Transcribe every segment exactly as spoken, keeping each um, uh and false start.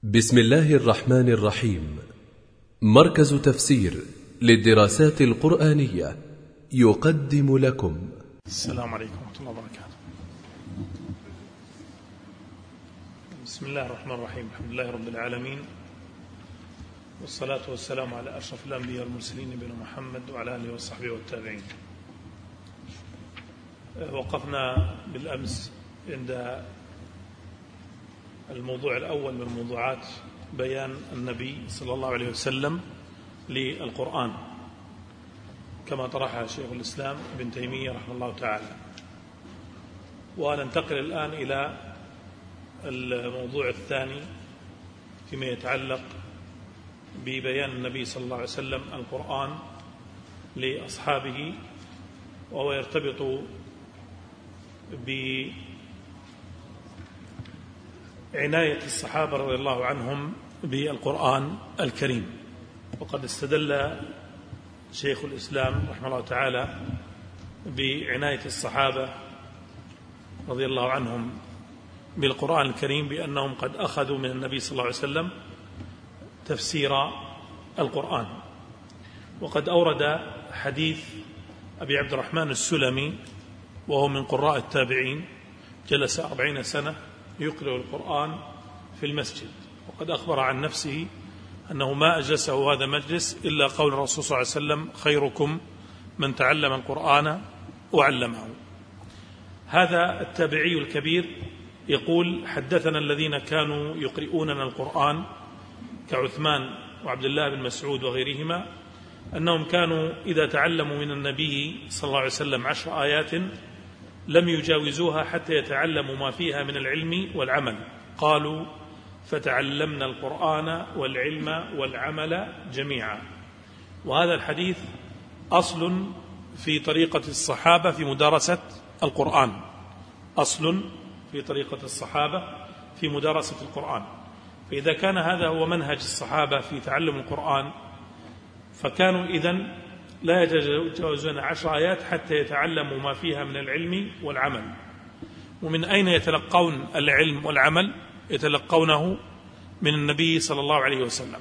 بسم الله الرحمن الرحيم. مركز تفسير للدراسات القرآنية يقدم لكم. السلام عليكم ورحمة الله وبركاته. بسم الله الرحمن الرحيم. الحمد لله رب العالمين، والصلاة والسلام على أشرف الأنبياء والمرسلين نبينا محمد وعلى آله وصحبه والتابعين. وقفنا بالأمس عند الموضوع الأول من الموضوعات، بيان النبي صلى الله عليه وسلم للقرآن كما طرحها شيخ الإسلام ابن تيمية رحمه الله تعالى. وننتقل الآن إلى الموضوع الثاني فيما يتعلق ببيان النبي صلى الله عليه وسلم القرآن لأصحابه، وهو يرتبط بعناية الصحابة رضي الله عنهم بالقرآن الكريم. وقد استدل شيخ الإسلام رحمه الله تعالى بعناية الصحابة رضي الله عنهم بالقرآن الكريم بأنهم قد أخذوا من النبي صلى الله عليه وسلم تفسير القرآن. وقد أورد حديث أبي عبد الرحمن السلمي، وهو من قراء التابعين، جلس أربعين سنة يقرأ القرآن في المسجد، وقد أخبر عن نفسه أنه ما أجلسه هذا مجلس إلا قول الرسول صلى الله عليه وسلم: خيركم من تعلم القرآن وعلمه. هذا التابعي الكبير يقول: حدثنا الذين كانوا يقرؤوننا القرآن كعثمان وعبد الله بن مسعود وغيرهما أنهم كانوا إذا تعلموا من النبي صلى الله عليه وسلم عشر آيات لم يجاوزوها حتى يتعلموا ما فيها من العلم والعمل. قالوا: فتعلمنا القرآن والعلم والعمل جميعا. وهذا الحديث أصل في طريقة الصحابة في مدارسة القرآن، أصل في طريقة الصحابة في مدارسة القرآن. فإذا كان هذا هو منهج الصحابة في تعلم القرآن، فكانوا إذن لا يتجاوزون عشر آيات حتى يتعلموا ما فيها من العلم والعمل. ومن أين يتلقون العلم والعمل؟ يتلقونه من النبي صلى الله عليه وسلم.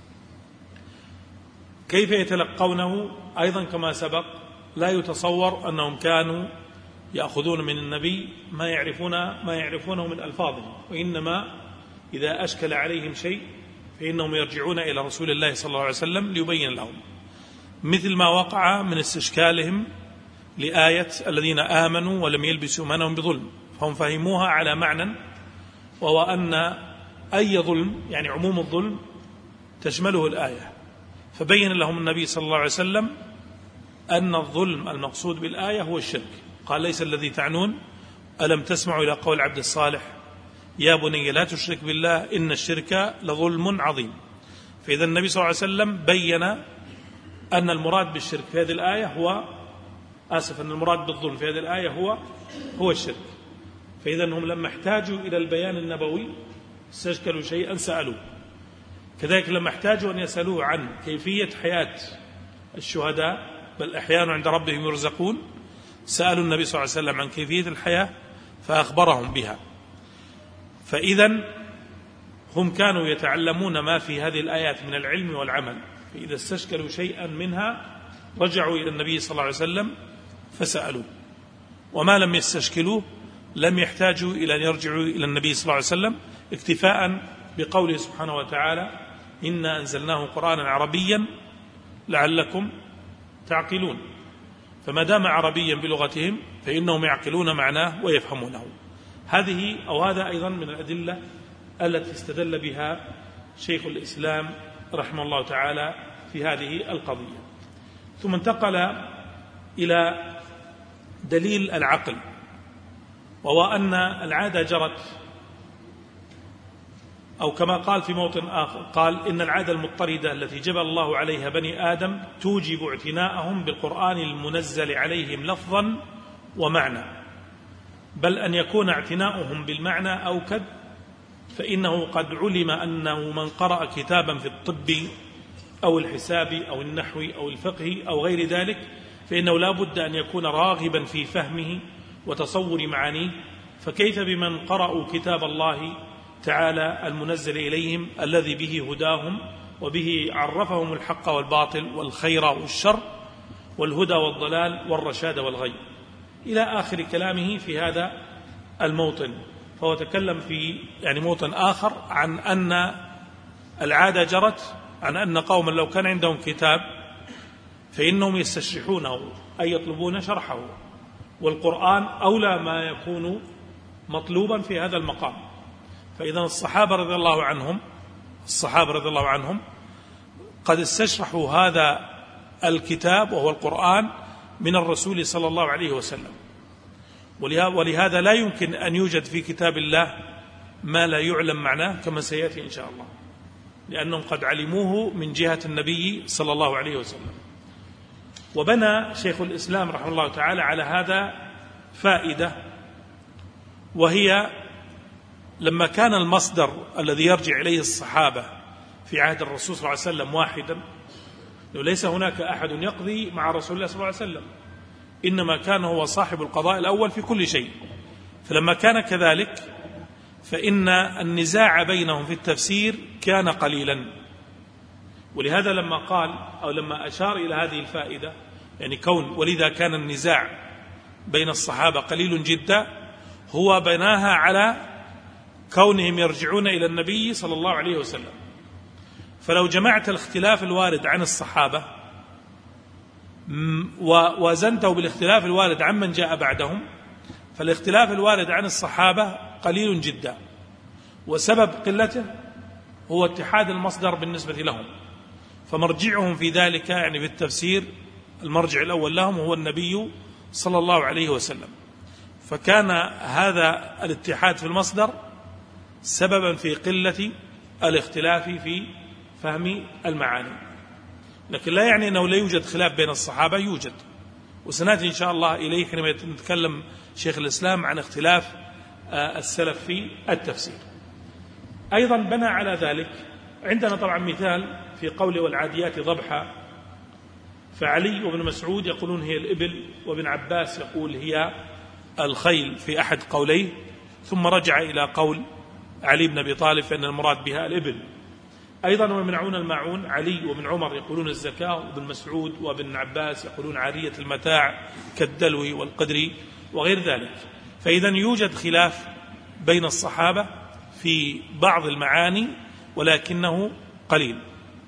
كيف يتلقونه؟ أيضا كما سبق، لا يتصور أنهم كانوا يأخذون من النبي ما يعرفون ما يعرفونه من ألفاظه، وإنما إذا أشكل عليهم شيء فإنهم يرجعون إلى رسول الله صلى الله عليه وسلم ليبين لهم، مثل ما وقع من استشكالهم لآية الذين آمنوا ولم يلبسوا إيمانهم بظلم، فهم فهموها على معنى، وهو أن أي ظلم يعني عموم الظلم تشمله الآية. فبين لهم النبي صلى الله عليه وسلم أن الظلم المقصود بالآية هو الشرك. قال: ليس الذي تعنون ألم تسمعوا إلى قول عبد الصالح: يا بني لا تشرك بالله إن الشرك لظلم عظيم. فإذا النبي صلى الله عليه وسلم بين أن المراد بالشرك في هذه الآية هو آسف أن المراد بالظلم في هذه الآية هو هو الشرك. فإذا هم لما احتاجوا إلى البيان النبوي استشكلوا شيئا سألوه. كذلك لما احتاجوا أن يسألوه عن كيفية حياة الشهداء، بل أحيانا عند ربهم يرزقون، سألوا النبي صلى الله عليه وسلم عن كيفية الحياة فأخبرهم بها. فإذا هم كانوا يتعلمون ما في هذه الآيات من العلم والعمل، فإذا استشكلوا شيئا منها رجعوا إلى النبي صلى الله عليه وسلم فسألوه، وما لم يستشكلوه لم يحتاجوا إلى أن يرجعوا إلى النبي صلى الله عليه وسلم، اكتفاء بقوله سبحانه وتعالى: إنا أنزلناه قرآنا عربيا لعلكم تعقلون. فما دام عربيا بلغتهم فإنهم يعقلون معناه ويفهمونه. هذه أو هذا أيضا من الأدلة التي استدل بها شيخ الإسلام رحمه الله تعالى في هذه القضية. ثم انتقل إلى دليل العقل، وهو أن العادة جرت، أو كما قال في موطن آخر قال: إن العادة المضطردة التي جبل الله عليها بني آدم توجب اعتناءهم بالقرآن المنزل عليهم لفظا ومعنى، بل أن يكون اعتناؤهم بالمعنى أوكد، فإنه قد علم أنه من قرأ كتابا في الطب أو الحساب أو النحو أو الفقه أو غير ذلك فإنه لا بد أن يكون راغبا في فهمه وتصور معانيه، فكيف بمن قرأوا كتاب الله تعالى المنزل إليهم الذي به هداهم وبه عرفهم الحق والباطل والخير والشر والهدى والضلال والرشاد والغي، إلى آخر كلامه في هذا الموطن. فهو تكلم في يعني موطن آخر عن أن العادة جرت عن أن قوما لو كان عندهم كتاب فإنهم يستشرحونه أي يطلبون شرحه، والقرآن أولى ما يكون مطلوبا في هذا المقام. فإذا الصحابة رضي الله عنهم الصحابة رضي الله عنهم قد استشرحوا هذا الكتاب وهو القرآن من الرسول صلى الله عليه وسلم، ولهذا لا يمكن أن يوجد في كتاب الله ما لا يعلم معناه كما سيأتي إن شاء الله، لأنهم قد علموه من جهة النبي صلى الله عليه وسلم. وبنى شيخ الإسلام رحمه الله تعالى على هذا فائدة، وهي لما كان المصدر الذي يرجع إليه الصحابة في عهد الرسول صلى الله عليه وسلم واحدا، ليس هناك أحد يقضي مع رسول الله صلى الله عليه وسلم، إنما كان هو صاحب القضاء الأول في كل شيء. فلما كان كذلك فإن النزاع بينهم في التفسير كان قليلا، ولهذا لما قال أو لما أشار إلى هذه الفائدة يعني كون ولذا كان النزاع بين الصحابة قليل جدا، هو بناها على كونهم يرجعون إلى النبي صلى الله عليه وسلم. فلو جمعت الاختلاف الوارد عن الصحابة ووازنته بالاختلاف الوارد عن من جاء بعدهم، فالاختلاف الوارد عن الصحابة قليل جدا، وسبب قلته هو اتحاد المصدر بالنسبة لهم، فمرجعهم في ذلك يعني في التفسير المرجع الأول لهم هو النبي صلى الله عليه وسلم. فكان هذا الاتحاد في المصدر سببا في قلة الاختلاف في فهم المعاني، لكن لا يعني أنه لا يوجد خلاف بين الصحابة، يوجد، وسنأتي إن شاء الله إليه حينما نتكلم شيخ الإسلام عن اختلاف السلف في التفسير. أيضا بنى على ذلك، عندنا طبعا مثال في قوله والعاديات ضبحا، فعلي وابن مسعود يقولون هي الإبل، وابن عباس يقول هي الخيل في أحد قوليه، ثم رجع إلى قول علي بن أبي طالب فإن المراد بها الإبل. أيضا ويمنعون الماعون، علي وابن عمر يقولون الزكاة، وابن مسعود وابن عباس يقولون عارية المتاع كالدلو والقدر وغير ذلك. فإذا يوجد خلاف بين الصحابة في بعض المعاني ولكنه قليل.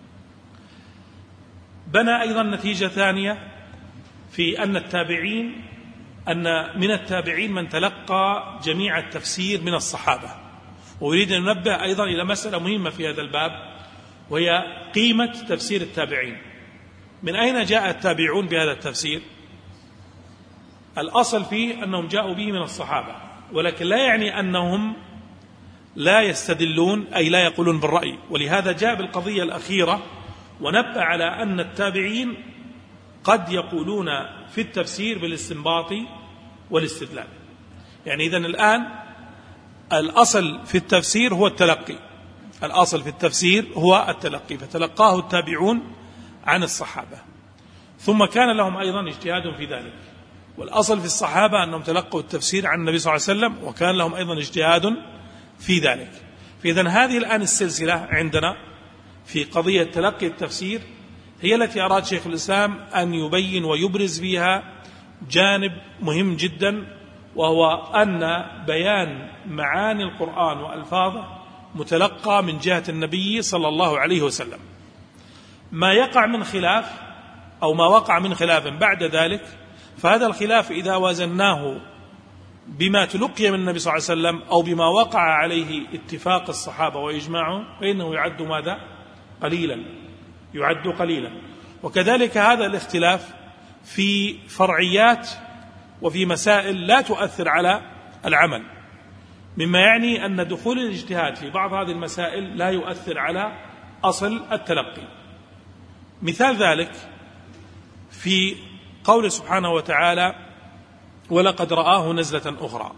بنى أيضا نتيجة ثانية في أن التابعين أن من التابعين من تلقى جميع التفسير من الصحابة. وأريد أن ننبه أيضا إلى مسألة مهمة في هذا الباب، وهي قيمة تفسير التابعين. من أين جاء التابعون بهذا التفسير؟ الأصل فيه أنهم جاءوا به من الصحابة، ولكن لا يعني أنهم لا يستدلون أي لا يقولون بالرأي، ولهذا جاء بالقضية الأخيرة ونبأ على أن التابعين قد يقولون في التفسير بالاستنباط والاستدلال. يعني إذن الآن الأصل في التفسير هو التلقي، الأصل في التفسير هو التلقي، فتلقاه التابعون عن الصحابة، ثم كان لهم أيضا اجتهاد في ذلك. والأصل في الصحابة أنهم تلقوا التفسير عن النبي صلى الله عليه وسلم، وكان لهم أيضا اجتهاد في ذلك. فإذن هذه الآن السلسلة عندنا في قضية تلقي التفسير هي التي أراد شيخ الإسلام أن يبين ويبرز فيها جانب مهم جدا، وهو أن بيان معاني القرآن وألفاظه متلقى من جهة النبي صلى الله عليه وسلم. ما يقع من خلاف أو ما وقع من خلاف بعد ذلك، فهذا الخلاف إذا وزناه بما تلقي من النبي صلى الله عليه وسلم أو بما وقع عليه اتفاق الصحابة وإجماعهم، فإنه يعد ماذا؟ قليلا، يعد قليلا. وكذلك هذا الاختلاف في فرعيات وفي مسائل لا تؤثر على العمل، مما يعني أن دخول الاجتهاد في بعض هذه المسائل لا يؤثر على أصل التلقي. مثال ذلك في قول سبحانه وتعالى ولقد رآه نزلة أخرى.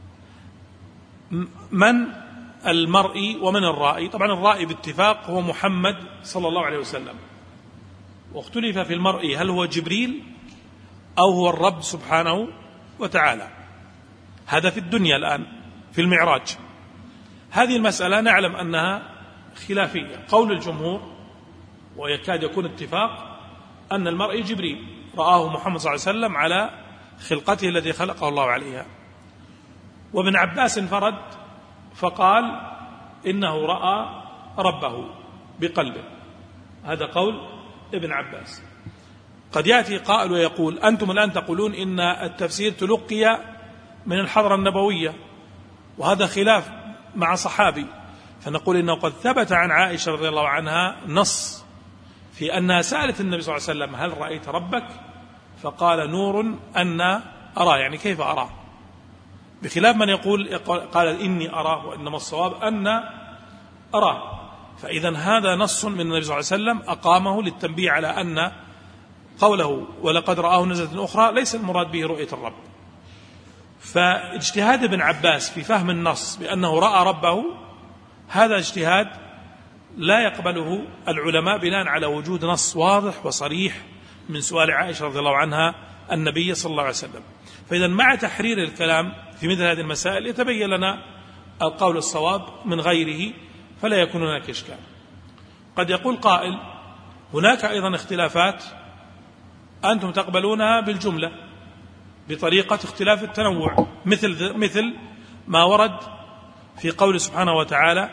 من المرئي ومن الرائي؟ طبعا الرائي باتفاق هو محمد صلى الله عليه وسلم، واختلف في المرئي هل هو جبريل أو هو الرب سبحانه وتعالى. هذا في الدنيا الآن في المعراج. هذه المسألة نعلم أنها خلافية. قول الجمهور ويكاد يكون اتفاق أن المرء جبريل رآه محمد صلى الله عليه وسلم على خلقته التي خلقه الله عليها. وابن عباس انفرد فقال إنه رأى ربه بقلبه. هذا قول ابن عباس. قد يأتي قائل ويقول أنتم الآن تقولون إن التفسير تلقي من الحضرة النبوية، وهذا خلاف مع صحابي، فنقول إنه قد ثبت عن عائشة رضي الله عنها نص في أنها سألت النبي صلى الله عليه وسلم هل رأيت ربك؟ فقال نور أن أراه، يعني كيف أراه، بخلاف من يقول قال إني أراه وإنما الصواب أن أراه. فإذا هذا نص من النبي صلى الله عليه وسلم أقامه للتنبيه على أن قوله ولقد رآه نزلة أخرى ليس المراد به رؤية الرب. فاجتهاد ابن عباس في فهم النص بأنه رأى ربه هذا اجتهاد لا يقبله العلماء بناء على وجود نص واضح وصريح من سؤال عائشة رضي الله عنها النبي صلى الله عليه وسلم. فإذا مع تحرير الكلام في مثل هذه المسائل يتبين لنا القول الصواب من غيره، فلا يكون هناك إشكال. قد يقول قائل هناك أيضا اختلافات أنتم تقبلونها بالجملة بطريقة اختلاف التنوع، مثل مثل ما ورد في قول سبحانه وتعالى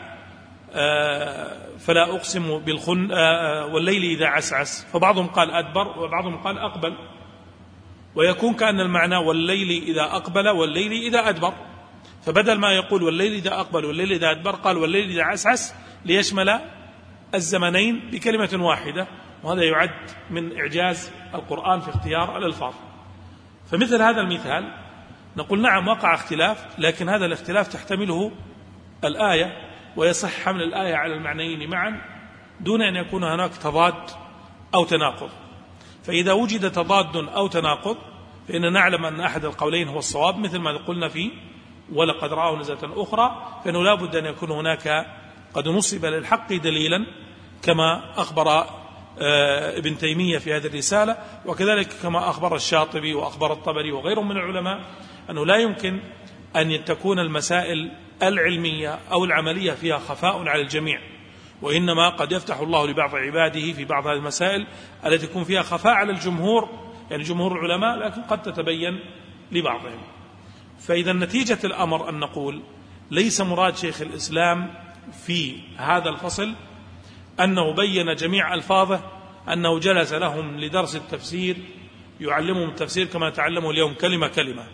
فلا أقسم بالخن والليل إذا عسعس، فبعضهم قال أدبر وبعضهم قال أقبل، ويكون كأن المعنى والليل إذا أقبل والليل إذا أدبر، فبدل ما يقول والليل إذا أقبل والليل إذا أدبر قال والليل إذا عسعس ليشمل الزمنين بكلمة واحدة، وهذا يعد من إعجاز القرآن في اختيار الألفاظ. فمثل هذا المثال نقول نعم وقع اختلاف، لكن هذا الاختلاف تحتمله الآية ويصح حمل الآية على المعنيين معا دون أن يكون هناك تضاد أو تناقض. فإذا وجد تضاد أو تناقض فإن نعلم أن أحد القولين هو الصواب، مثل ما قلنا فيه ولقد رآه نزلة أخرى، فإنه لا بد أن يكون هناك قد نصب للحق دليلا كما أخبر ابن تيمية في هذه الرسالة، وكذلك كما أخبر الشاطبي وأخبر الطبري وغيرهم من العلماء أنه لا يمكن أن تكون المسائل العلمية أو العملية فيها خفاء على الجميع، وإنما قد يفتح الله لبعض عباده في بعض هذه المسائل التي يكون فيها خفاء على الجمهور، يعني جمهور العلماء، لكن قد تتبين لبعضهم. فإذا نتيجة الأمر أن نقول ليس مراد شيخ الإسلام في هذا الفصل أنه بين جميع ألفاظه أنه جلس لهم لدرس التفسير يعلمهم التفسير كما تعلموا اليوم كلمة كلمة،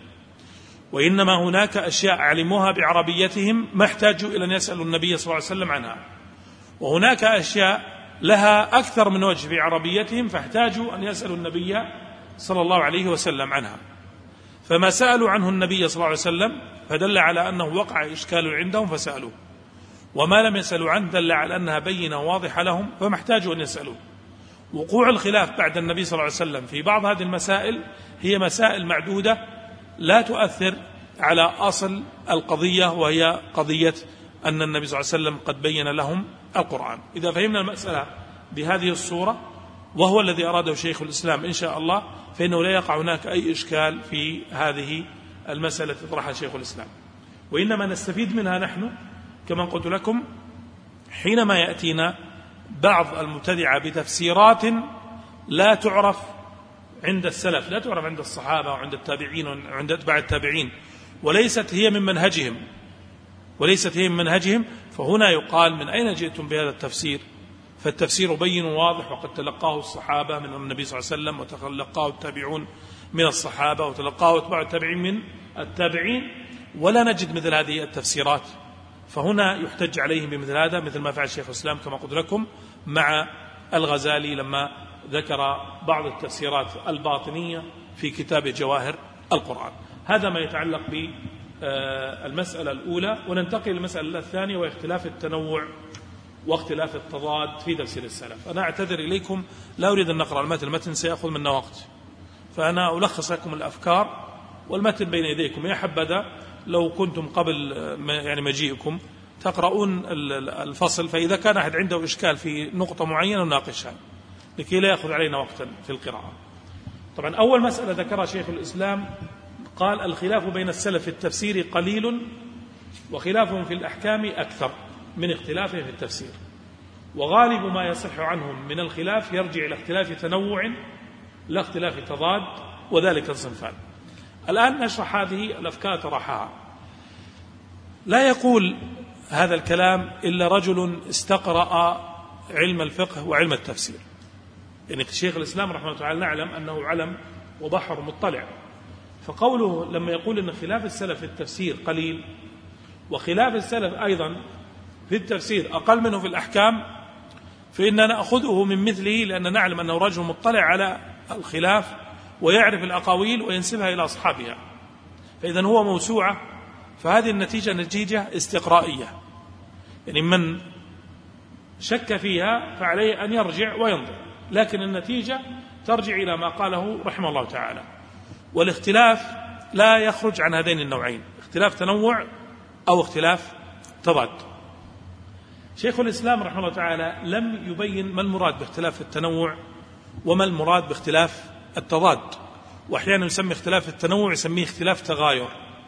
وإنما هناك أشياء علموها بعربيتهم ما احتاجوا إلى أن يسألوا النبي صلى الله عليه وسلم عنها، وهناك أشياء لها أكثر من وجه في عربيتهم فاحتاجوا أن يسألوا النبي صلى الله عليه وسلم عنها. فما سألوا عنه النبي صلى الله عليه وسلم فدل على أنه وقع إشكال عندهم فسألوه، وما لم يسألوا عنه دل على أنها بينة واضحة لهم فما احتاجوا أن يسألوه. وقوع الخلاف بعد النبي صلى الله عليه وسلم في بعض هذه المسائل هي مسائل معدودة لا تؤثر على أصل القضية، وهي قضية أن النبي صلى الله عليه وسلم قد بين لهم القرآن. إذا فهمنا المسألة بهذه الصورة وهو الذي أراده شيخ الإسلام إن شاء الله، فإنه لا يقع هناك أي إشكال في هذه المسألة تطرحها شيخ الإسلام، وإنما نستفيد منها نحن كما قلت لكم حينما يأتينا بعض المبتدعة بتفسيرات لا تعرف عند السلف، لا تعرف عند الصحابة وعند التابعين وعند أتباع التابعين، وليست هي من منهجهم وليست هي من منهجهم فهنا يقال من أين جئتم بهذا التفسير؟ فالتفسير بين واضح، وقد تلقاه الصحابة من النبي صلى الله عليه وسلم، وتلقاه التابعون من الصحابة، وتلقاه أتباع التابعين من التابعين، ولا نجد مثل هذه التفسيرات. فهنا يحتج عليهم بمثل هذا، مثل ما فعل الشيخ الإسلام كما قلت لكم مع الغزالي لما ذكر بعض التفسيرات الباطنية في كتاب جواهر القرآن. هذا ما يتعلق بالمسألة الأولى. وننتقل للمسألة الثانية وهي اختلاف التنوع واختلاف التضاد في تفسير السلف. أنا أعتذر إليكم لا أريد أن نقرأ المتن، المتن سيأخذ منا وقت، فأنا ألخص لكم الأفكار والمتن بين يديكم. يا حبذا لو كنتم قبل يعني مجيئكم تقرؤون الفصل، فإذا كان أحد عنده إشكال في نقطة معينة نناقشها لكي لا يأخذ علينا وقتا في القراءة. طبعا أول مسألة ذكرها شيخ الإسلام قال الخلاف بين السلف في التفسير قليل وخلافهم في الأحكام أكثر من اختلافهم في التفسير، وغالب ما يصح عنهم من الخلاف يرجع إلى اختلاف تنوع لا اختلاف تضاد، وذلك الصنفان. الآن نشرح هذه الأفكار طرحها. لا يقول هذا الكلام إلا رجل استقرأ علم الفقه وعلم التفسير، يعني شيخ الإسلام رحمه الله تعالى نعلم أنه علم وبحر مطلع، فقوله لما يقول أن خلاف السلف في التفسير قليل وخلاف السلف أيضا في التفسير أقل منه في الأحكام، فإننا نأخذه من مثله، لأن نعلم أنه رجل مطلع على الخلاف ويعرف الأقاويل وينسبها إلى أصحابها، فإذا هو موسوعة، فهذه النتيجة نتيجة استقرائية، يعني من شك فيها فعليه أن يرجع وينظر، لكن النتيجة ترجع إلى ما قاله رحمه الله تعالى. والاختلاف لا يخرج عن هذين النوعين، اختلاف تنوع أو اختلاف تضاد. شيخ الإسلام رحمه الله تعالى لم يبين ما المراد باختلاف التنوع وما المراد باختلاف التضاد، وأحيانا يسمي اختلاف التنوع يسميه اختلاف تغاير،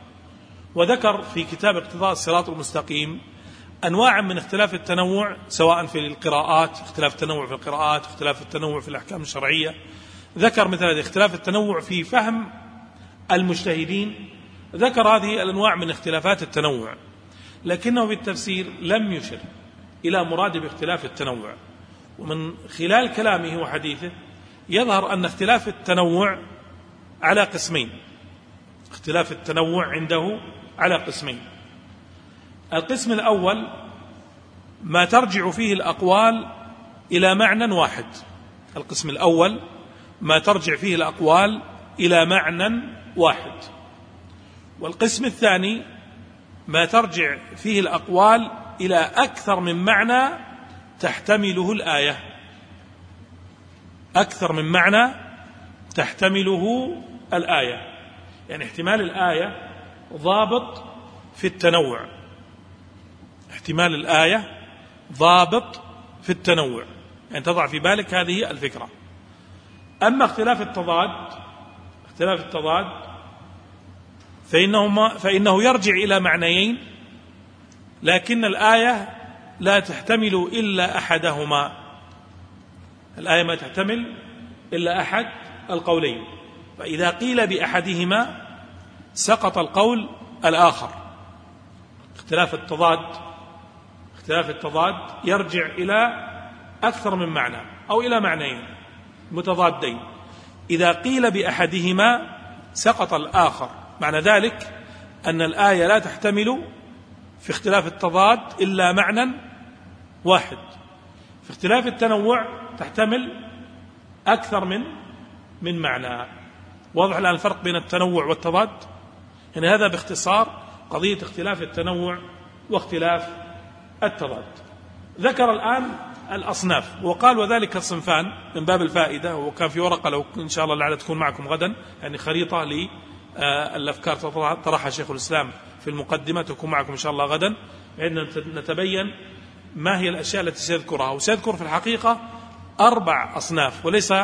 وذكر في كتاب اقتضاء الصراط المستقيم أنواع من اختلاف التنوع، سواء في القراءات، اختلاف التنوع في القراءات، اختلاف التنوع في الأحكام الشرعية، ذكر مثل هذا اختلاف التنوع في فهم المجتهدين، ذكر هذه الأنواع من اختلافات التنوع، لكنه في التفسير لم يشر إلى مراد باختلاف التنوع. ومن خلال كلامه وحديثه يظهر أن اختلاف التنوع على قسمين، اختلاف التنوع عنده على قسمين. القسم الأول ما ترجع فيه الأقوال إلى معنى واحد، القسم الأول ما ترجع فيه الأقوال إلى معنى واحد. والقسم الثاني ما ترجع فيه الأقوال إلى أكثر من معنى تحتمله الآية، أكثر من معنى تحتمله الآية، يعني احتمال الآية ضابط في التنوع، احتمال الآية ضابط في التنوع، يعني تضع في بالك هذه الفكرة. أما اختلاف التضاد، اختلاف التضاد فإنه, فإنه يرجع إلى معنيين، لكن الآية لا تحتمل إلا أحدهما، الآية ما تحتمل إلا أحد القولين، فإذا قيل بأحدهما سقط القول الآخر. اختلاف التضاد اختلاف التضاد يرجع إلى أكثر من معنى أو إلى معنيين متضادين، إذا قيل بأحدهما سقط الآخر، معنى ذلك أن الآية لا تحتمل في اختلاف التضاد إلا معنى واحد. في اختلاف التنوع تحتمل أكثر من من معنى. واضح الآن الفرق بين التنوع والتضاد؟ يعني هذا باختصار قضية اختلاف التنوع واختلاف التضاد. ذكر الآن الأصناف وقال وذلك الصنفان من باب الفائدة، وكان في ورقة لو إن شاء الله لعلها تكون معكم غدا، يعني خريطة للأفكار طرحها شيخ الإسلام في المقدمة تكون معكم إن شاء الله غدا، لأن نتبين ما هي الأشياء التي سيذكرها. وسيذكر في الحقيقة أربع أصناف وليس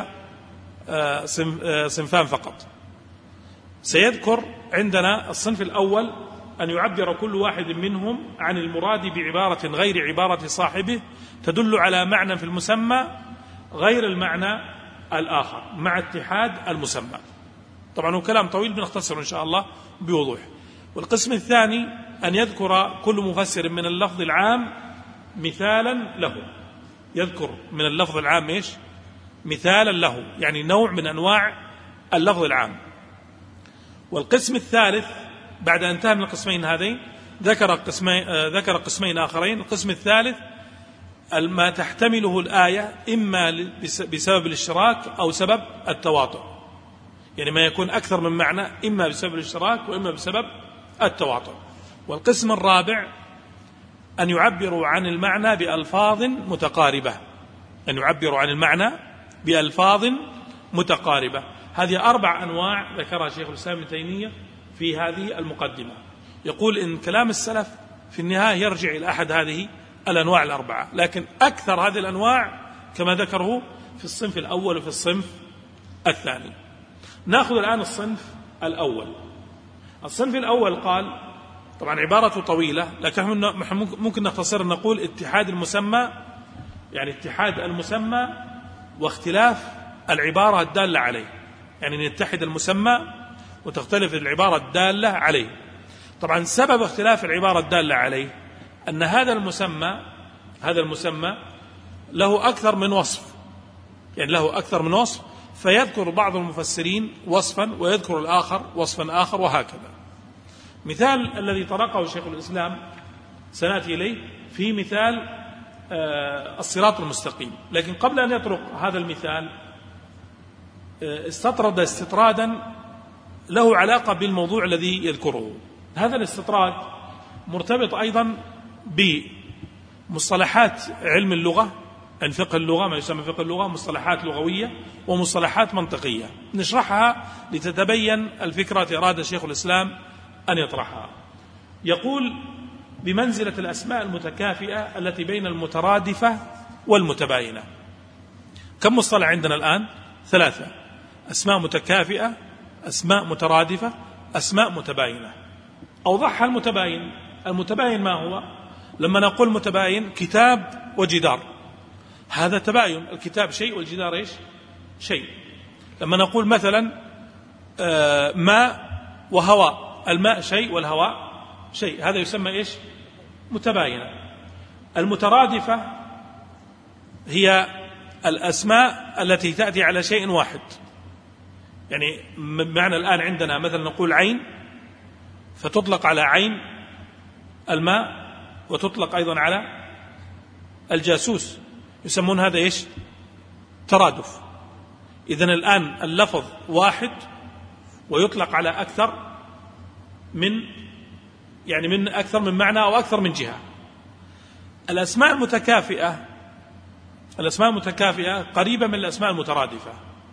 صنفان فقط. سيذكر عندنا الصنف الأول أن يعبر كل واحد منهم عن المراد بعبارة غير عبارة صاحبه تدل على معنى في المسمى غير المعنى الآخر مع اتحاد المسمى. طبعا هو كلام طويل بنختصر إن شاء الله بوضوح. والقسم الثاني أن يذكر كل مفسر من اللفظ العام مثالا له، يذكر من اللفظ العام إيش؟ مثالا له، يعني نوع من أنواع اللفظ العام. والقسم الثالث بعد أن انتهى من القسمين هذين ذكر قسمين, ذكر قسمين آخرين. القسم الثالث ما تحتمله الآية إما بسبب الاشتراك أو سبب التواطؤ، يعني ما يكون أكثر من معنى إما بسبب الاشتراك وإما بسبب التواطؤ. والقسم الرابع أن يعبروا عن المعنى بألفاظ متقاربة، أن يعبروا عن المعنى بألفاظ متقاربة. هذه أربع أنواع ذكرها شيخ الإسلام ابن تيمية في هذه المقدمة. يقول إن كلام السلف في النهاية يرجع إلى أحد هذه الأنواع الأربعة، لكن أكثر هذه الأنواع كما ذكره في الصنف الأول وفي الصنف الثاني. نأخذ الآن الصنف الأول. الصنف الأول قال طبعا عبارته طويلة، لكن ممكن نختصر نقول اتحاد المسمى، يعني اتحاد المسمى واختلاف العبارة الدالة عليه، يعني نتحد المسمى وتختلف العبارة الدالة عليه. طبعا سبب اختلاف العبارة الدالة عليه أن هذا المسمى هذا المسمى له أكثر من وصف، يعني له أكثر من وصف، فيذكر بعض المفسرين وصفا ويذكر الآخر وصفا آخر وهكذا. مثال الذي طرقه شيخ الإسلام سنأتي إليه في مثال الصراط المستقيم، لكن قبل أن يطرق هذا المثال استطرد استطرادا له علاقة بالموضوع الذي يذكره. هذا الاستطراد مرتبط أيضا بمصطلحات علم اللغة، الفقه اللغة، ما يسمى فقه اللغة، مصطلحات لغوية ومصطلحات منطقية، نشرحها لتتبين الفكرة أراد شيخ الإسلام أن يطرحها. يقول بمنزلة الأسماء المتكافئة التي بين المترادفة والمتباينة. كم مصطلح عندنا الآن؟ ثلاثة: أسماء متكافئة، أسماء مترادفة، أسماء متباينة. أوضحها المتباين. المتباين ما هو؟ لما نقول متباين كتاب وجدار، هذا تباين، الكتاب شيء والجدار إيش؟ شيء. لما نقول مثلا ماء وهواء، الماء شيء والهواء شيء، هذا يسمى إيش؟ متباينة. المترادفة هي الأسماء التي تأتي على شيء واحد، يعني معنى الآن عندنا مثلا نقول عين، فتطلق على عين الماء وتطلق أيضا على الجاسوس، يسمون هذا إيش؟ ترادف. إذن الآن اللفظ واحد ويطلق على أكثر من يعني من أكثر من معنى أو أكثر من جهة. الأسماء المتكافئة الأسماء المتكافئة قريبة من الأسماء المترادفة.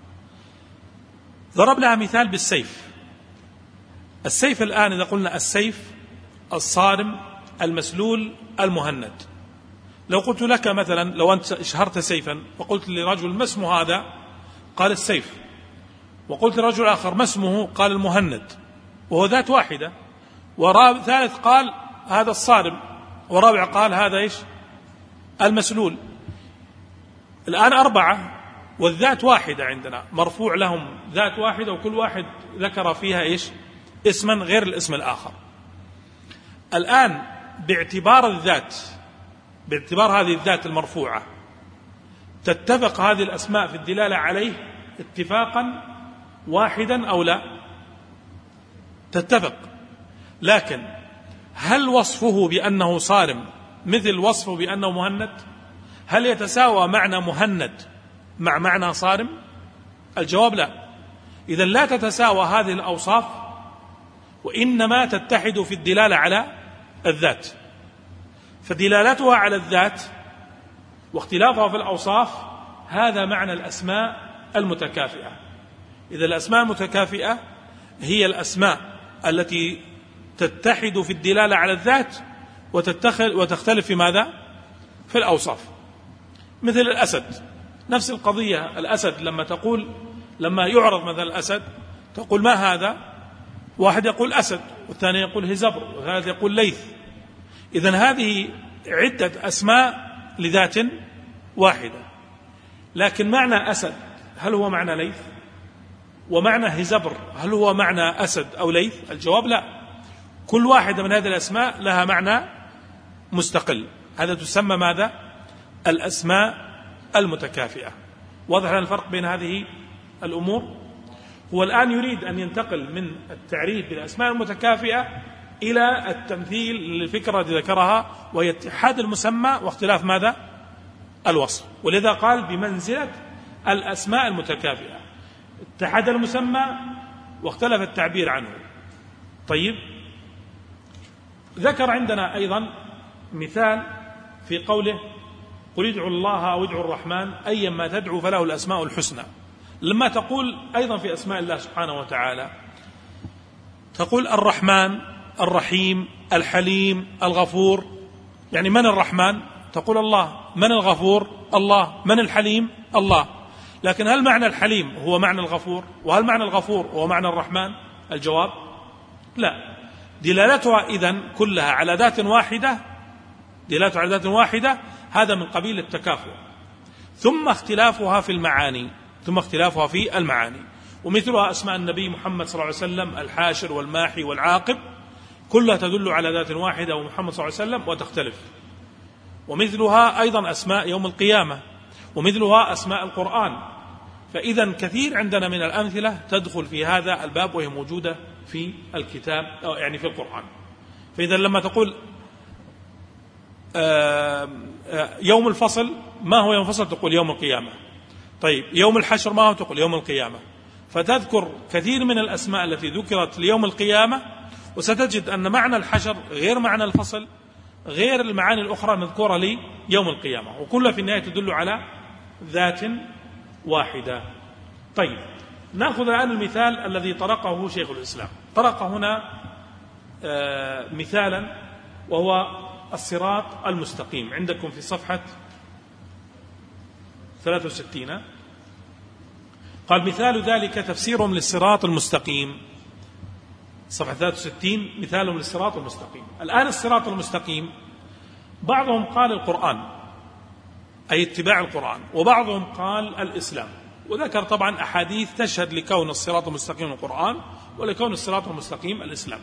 ضرب لها مثال بالسيف. السيف الآن إذا قلنا السيف، الصارم، المسلول، المهند، لو قلت لك مثلا، لو أنت اشهرت سيفا وقلت لرجل ما اسم هذا؟ قال السيف. وقلت لرجل آخر ما اسمه؟ قال المهند، وهو ذات واحدة. وثالث قال هذا الصارم، ورابع قال هذا إيش؟ المسلول. الآن أربعة والذات واحدة عندنا، مرفوع لهم ذات واحدة، وكل واحد ذكر فيها إيش؟ اسما غير الاسم الآخر. الآن باعتبار الذات باعتبار هذه الذات المرفوعة تتفق هذه الأسماء في الدلالة عليه اتفاقا واحدا أو لا؟ تتفق. لكن هل وصفه بأنه صارم مثل وصفه بأنه مهند؟ هل يتساوى معنى مهند مع معنى صارم؟ الجواب لا. إذن لا تتساوى هذه الأوصاف، وإنما تتحد في الدلالة على الذات. فدلالتها على الذات واختلافها في الأوصاف هذا معنى الأسماء المتكافئة. إذا الأسماء المتكافئة هي الأسماء التي تتحد في الدلالة على الذات وتختلف في ماذا؟ في الأوصاف. مثل الأسد، نفس القضية. الأسد لما تقول لما يعرض مثلا الأسد تقول ما هذا؟ واحد يقول أسد، والثاني يقول هزبر، والثالث يقول ليث. إذن هذه عدة أسماء لذات واحدة، لكن معنى أسد هل هو معنى ليث؟ ومعنى هزبر هل هو معنى أسد أو ليث؟ الجواب لا. كل واحدة من هذه الأسماء لها معنى مستقل. هذا تسمى ماذا؟ الأسماء المتكافئة. واضح لنا الفرق بين هذه الأمور؟ هو الآن يريد أن ينتقل من التعريف بالأسماء المتكافئة إلى التمثيل للفكرة التي ذكرها، وهي اتحاد المسمى واختلاف ماذا؟ الوصف. ولذا قال بمنزلة الأسماء المتكافئة، اتحاد المسمى واختلف التعبير عنه. طيب، ذكر عندنا أيضا مثال في قوله قل ادعوا الله أو ادعوا الرحمن أيما تدعوا فله الأسماء الحسنى. لما تقول أيضا في أسماء الله سبحانه وتعالى تقول الرحمن، الرحيم، الحليم، الغفور، يعني من الرحمن؟ تقول الله. من الغفور؟ الله. من الحليم؟ الله. لكن هل معنى الحليم هو معنى الغفور؟ وهل معنى الغفور هو معنى الرحمن؟ الجواب لا. دلالتها إذن كلها على ذات واحدة، دلالتها على ذات واحدة، هذا من قبيل التكافؤ. ثم اختلافها في المعاني، ثم اختلافها في المعاني، ومثلها أسماء النبي محمد صلى الله عليه وسلم الحاشر والماحي والعاقب، كلها تدل على ذات واحدة ومحمد صلى الله عليه وسلم وتختلف. ومثلها أيضا أسماء يوم القيامة، ومثلها أسماء القرآن. فإذا كثير عندنا من الأمثلة تدخل في هذا الباب وهي موجودة في الكتاب أو يعني في القرآن. فإذا لما تقول يوم الفصل، ما هو يوم الفصل؟ تقول يوم القيامة. طيب يوم الحشر ما هو؟ تقول يوم القيامة. فتذكر كثير من الأسماء التي ذكرت ليوم القيامة، وستجد أن معنى الحشر غير معنى الفصل، غير المعاني الأخرى مذكورة ليوم القيامة، وكلها في النهاية تدل على ذات واحدة. طيب نأخذ الآن المثال الذي طرقه شيخ الإسلام. طرق هنا آه مثالا وهو الصراط المستقيم، عندكم في صفحة ثلاثة وستين. قال مثال ذلك تفسيرهم للصراط المستقيم، صفحة ثلاثة وستين، مثالهم للصراط المستقيم. الآن الصراط المستقيم بعضهم قال القرآن أي اتباع القرآن، وبعضهم قال الإسلام، وذكر طبعا أحاديث تشهد لكون الصراط المستقيم القرآن ولكون الصراط المستقيم الإسلام.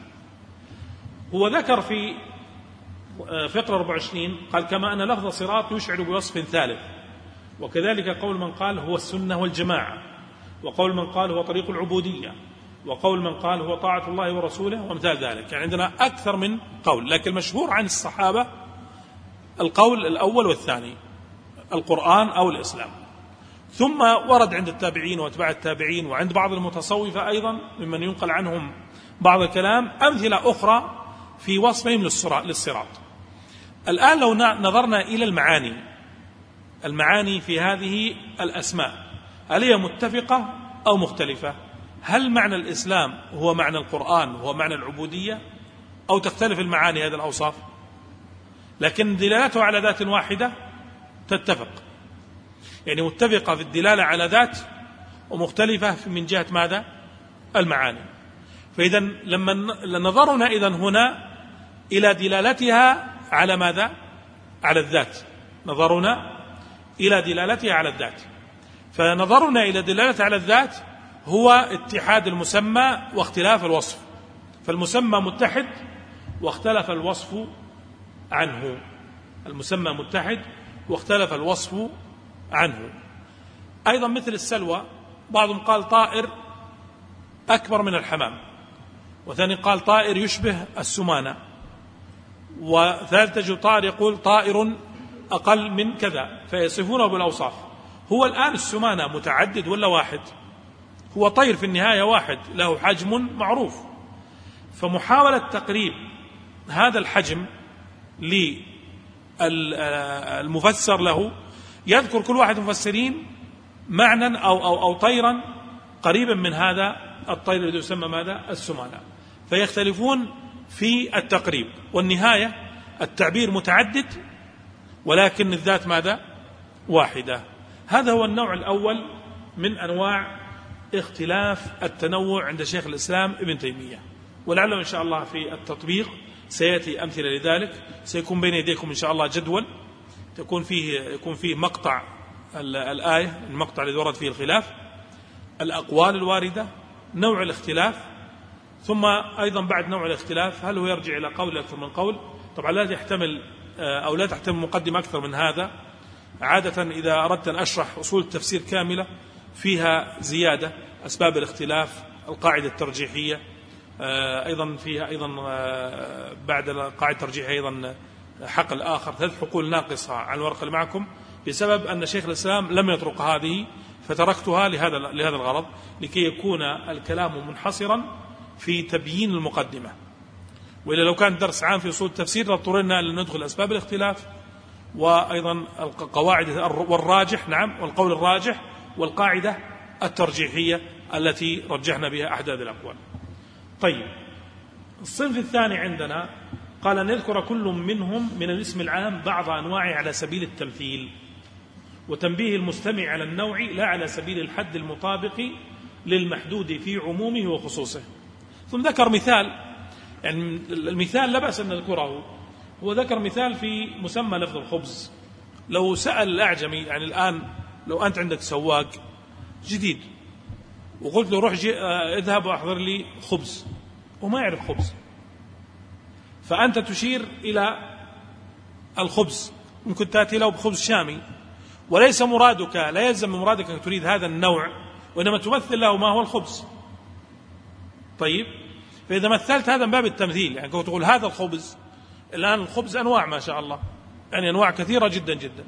هو ذكر في فقرة أربعة وعشرين قال كما أن لفظ صراط يشعر بوصف ثالث، وكذلك قول من قال هو السنة والجماعة، وقول من قال هو طريق العبودية، وقول من قال هو طاعة الله ورسوله، ومثال ذلك. يعني عندنا أكثر من قول، لكن المشهور عن الصحابة القول الأول والثاني، القرآن أو الإسلام. ثم ورد عند التابعين واتباع التابعين وعند بعض المتصوفة أيضا ممن ينقل عنهم بعض الكلام أمثلة أخرى في وصفهم للصراط. الآن لو نظرنا إلى المعاني، المعاني في هذه الأسماء هل هي متفقة أو مختلفة؟ هل معنى الإسلام هو معنى القرآن وهو معنى العبودية، أو تختلف المعاني هذه الأوصاف؟ لكن دلالته على ذات واحدة تتفق، يعني متفقة في الدلالة على ذات ومختلفة من جهة ماذا؟ المعاني. فإذا لما نظرنا إذن هنا إلى دلالتها على ماذا؟ على الذات، نظرنا إلى دلالتها على الذات. فنظرنا إلى دلالتها على الذات هو اتحاد المسمى واختلاف الوصف، فالمسمى متحد واختلف الوصف عنه، المسمى متحد واختلف الوصف عنه. أيضا مثل السلوى، بعضهم قال طائر أكبر من الحمام، وثاني قال طائر يشبه السمانة، وثالث تجد طائر يقول طائر أقل من كذا، فيصفونه بالأوصاف. هو الآن السمانة متعدد ولا واحد؟ هو طير في النهاية واحد له حجم معروف، فمحاولة تقريب هذا الحجم للمفسر له يذكر كل واحد مفسرين معنى أو, أو, أو طيرا قريبا من هذا الطير الذي يسمى ماذا؟ السمانة، فيختلفون في التقريب، والنهاية التعبير متعدد ولكن الذات ماذا؟ واحدة. هذا هو النوع الأول من أنواع اختلاف التنوع عند شيخ الإسلام ابن تيمية، ولعله إن شاء الله في التطبيق سيأتي أمثلة لذلك. سيكون بين يديكم إن شاء الله جدول تكون فيه يكون فيه مقطع الآية، المقطع الذي ورد فيه الخلاف، الأقوال الواردة، نوع الاختلاف، ثم أيضا بعد نوع الاختلاف هل هو يرجع إلى قول أكثر من قول. طبعا لا يحتمل أو لا تحتمل مقدمة أكثر من هذا. عادة إذا أردت أن أشرح أصول التفسير كاملة فيها زيادة أسباب الاختلاف، القاعدة الترجيحية أيضا فيها أيضا بعد القاعدة الترجيحية أيضا حق الآخر، ثلاث حقول ناقصة عن الورقة اللي معكم بسبب أن شيخ الإسلام لم يطرق هذه، فتركتها لهذا لهذا الغرض، لكي يكون الكلام منحصرا في تبيين المقدمة. وإلا لو كان درس عام في أصول التفسير لاضطررنا أن ندخل أسباب الاختلاف وأيضا القواعد والراجح، نعم، والقول الراجح والقاعدة الترجيحية التي رجحنا بها أحد هذه الأقوال. طيب الصنف الثاني عندنا قال أن يذكر كل منهم من الاسم العام بعض أنواعه على سبيل التمثيل وتنبيه المستمع على النوع لا على سبيل الحد المطابق للمحدود في عمومه وخصوصه. ثم ذكر مثال يعني المثال لا بأس أن نذكره. هو ذكر مثال في مسمى لفظ الخبز. لو سأل الأعجمي يعني الآن لو أنت عندك سواق جديد وقلت له روح اذهب وأحضر لي خبز وما يعرف خبز، فأنت تشير إلى الخبز، ممكن تأتي له بخبز شامي، وليس مرادك، لا يلزم من مرادك أن تريد هذا النوع، وإنما تمثل له ما هو الخبز. طيب، فإذا مثلت هذا من باب التمثيل، يعني كنت تقول هذا الخبز، الآن الخبز أنواع ما شاء الله، يعني أنواع كثيرة جدا جدا،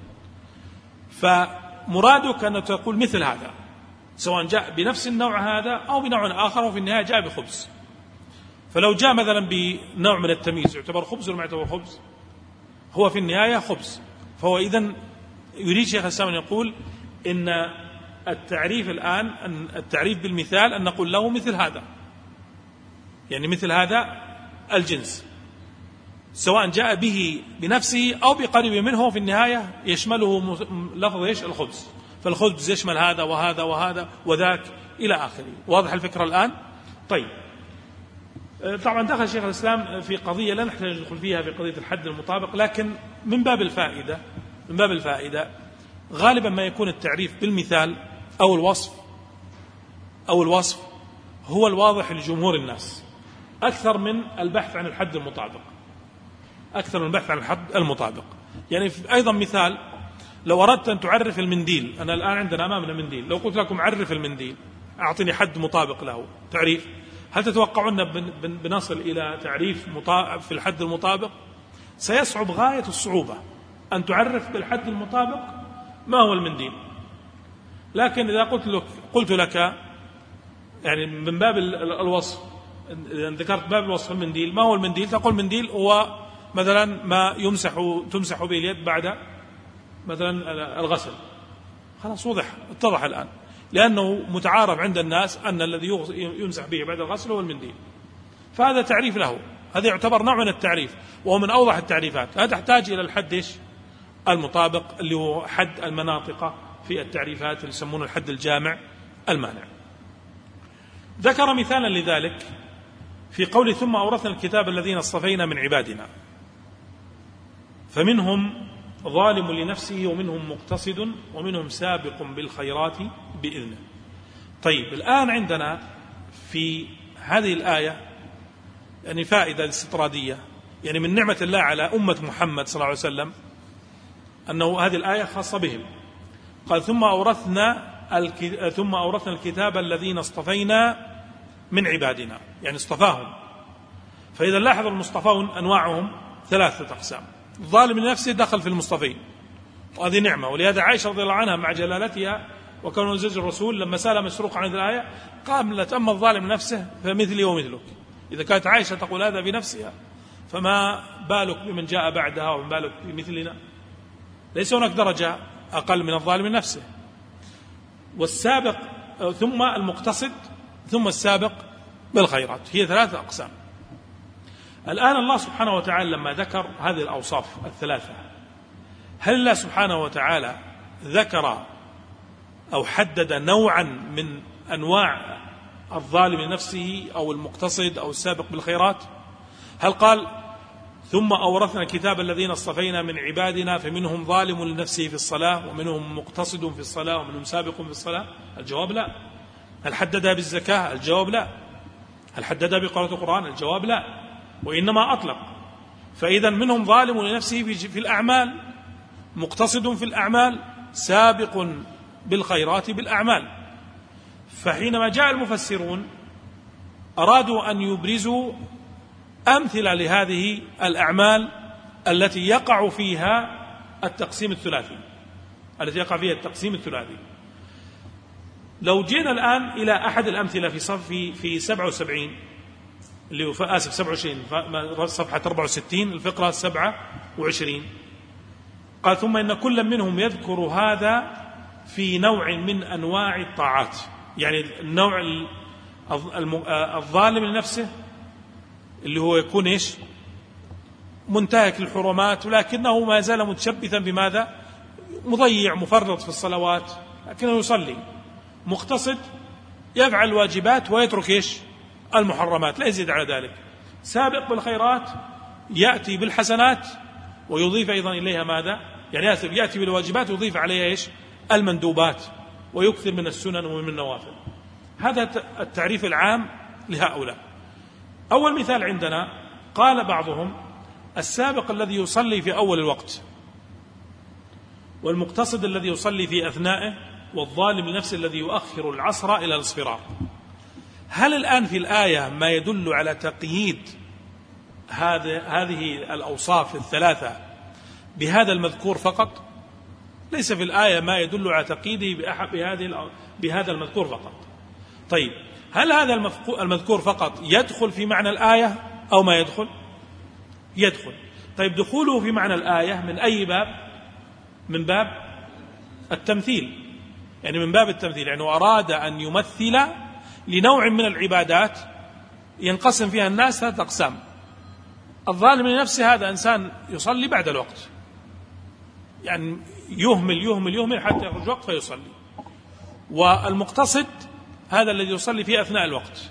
فمرادك أن تقول مثل هذا، سواء جاء بنفس النوع هذا أو بنوع آخر، وفي النهاية جاء بخبز. فلو جاء مثلا بنوع من التمييز يعتبر خبز ولا ما يعتبر خبز؟ هو في النهاية خبز. فهو إذن يريد شيخ الإسلام أن يقول إن التعريف الآن، أن التعريف بالمثال أن نقول له مثل هذا، يعني مثل هذا الجنس، سواء جاء به بنفسه أو بقريب منه، في النهاية يشمله لفظ إيش؟ الخبز. فالخبز يشمل هذا وهذا وهذا وذاك إلى آخره. واضح الفكرة الآن؟ طيب، طبعا دخل شيخ الإسلام في قضية لا نحتاج ندخل فيها في قضية الحد المطابق، لكن من باب الفائدة من باب الفائدة غالبا ما يكون التعريف بالمثال أو الوصف أو الوصف هو الواضح لجمهور الناس أكثر من البحث عن الحد المطابق، أكثر من البحث عن الحد المطابق. يعني أيضا مثال، لو أردت أن تعرف المنديل، أنا الآن عندنا أمامنا منديل، لو قلت لكم عرف المنديل أعطني حد مطابق له تعريف، هل تتوقعون بنصل إلى تعريف في الحد المطابق؟ سيصعب غاية الصعوبة أن تعرف بالحد المطابق ما هو المنديل. لكن إذا قلت لك, قلت لك يعني من باب الوصف، إذا ذكرت باب الوصف المنديل، ما هو المنديل؟ تقول منديل هو مثلا ما يمسح تمسح به اليد بعد مثلا الغسل. خلاص وضح، اتضح الآن، لأنه متعارف عند الناس أن الذي يمسح به بعد الغسل هو المنديل، فهذا تعريف له، هذا يعتبر نوع من التعريف وهو من أوضح التعريفات. هذا تحتاج إلى الحد المطابق اللي هو حد المناطق في التعريفات اللي يسمونه الحد الجامع المانع. ذكر مثالا لذلك في قول ثم أورثنا الكتاب الذين اصطفينا من عبادنا فمنهم ظالم لنفسه ومنهم مقتصد ومنهم سابق بالخيرات بإذنه. طيب، الآن عندنا في هذه الآية يعني فائدة استطرادية، يعني من نعمة الله على أمة محمد صلى الله عليه وسلم أنه هذه الآية خاصة بهم. قال ثم أورثنا الك... ثم أورثنا الكتاب الذين اصطفينا من عبادنا، يعني اصطفاهم. فإذا لاحظ المصطفون أنواعهم ثلاثة أقسام. الظالم لنفسه دخل في المصطفين، وهذه نعمة، ولهذا عائشة رضي الله عنها مع جلالتها وكان يزوج الرسول لما سأل مسروق عن هذه الآية قال أما الظالم لنفسه فمثلي ومثلك. إذا كانت عائشة تقول هذا بنفسها فما بالك بمن جاء بعدها ومن بالك بمثلنا؟ ليس هناك درجة أقل من الظالم لنفسه. والسابق ثم المقتصد ثم السابق بالخيرات، هي ثلاثة أقسام. الآن الله سبحانه وتعالى لما ذكر هذه الأوصاف الثلاثة، هل الله سبحانه وتعالى ذكر أو حدد نوعا من أنواع الظالم لنفسه أو المقتصد أو السابق بالخيرات؟ هل قال ثم أورثنا الكتاب الذين اصطفينا من عبادنا فمنهم ظالم لنفسه في الصلاة ومنهم مقتصد في الصلاة ومنهم سابق في الصلاة؟ الجواب لا. هل حددها بالزكاة؟ الجواب لا. هل حددها بقراءة القرآن؟ الجواب لا، وإنما أطلق. فإذا منهم ظالم لنفسه في الأعمال، مقتصد في الأعمال، سابق بالخيرات بالأعمال. فحينما جاء المفسرون أرادوا أن يبرزوا أمثلة لهذه الأعمال التي يقع فيها التقسيم الثلاثي التي يقع فيها التقسيم الثلاثي. لو جينا الآن إلى أحد الأمثلة في صف في سبعة وسبعين اللي هو آسف سبعة وعشرين صفحة أربعة وستين الفقرة سبعة وعشرين، قال ثم إن كل منهم يذكر هذا في نوع من أنواع الطاعات، يعني النوع الظالم لنفسه اللي هو يكون إيش؟ منتهك الحرمات ولكنه ما زال متشبثا بماذا؟ مضيع مفرط في الصلوات لكنه يصلي. مقتصد يفعل الواجبات ويترك إيش؟ المحرمات، لا يزيد على ذلك. سابق بالخيرات يأتي بالحسنات ويضيف أيضا إليها ماذا؟ يعني يأتي بالواجبات ويضيف عليها إيش؟ المندوبات، ويكثر من السنن ومن النوافل. هذا التعريف العام لهؤلاء. أول مثال عندنا قال بعضهم: السابق الذي يصلي في أول الوقت، والمقتصد الذي يصلي في أثنائه، والظالم لنفسه الذي يؤخر العصر إلى الاصفرار. هل الآن في الآية ما يدل على تقييد هذه الأوصاف الثلاثة بهذا المذكور فقط؟ ليس في الآية ما يدل على تقييده بهذا المذكور فقط. طيب، هل هذا المذكور فقط يدخل في معنى الآية أو ما يدخل؟ يدخل. طيب، دخوله في معنى الآية من أي باب؟ من باب التمثيل، يعني من باب التمثيل، يعني أراد أن يمثل لنوع من العبادات ينقسم فيها الناس ثلاثة أقسام. الظالم لنفسه هذا إنسان يصلي بعد الوقت، يعني يهمل يهمل يهمل حتى يخرج وقت فيصلي. والمقتصد هذا الذي يصلي في أثناء الوقت.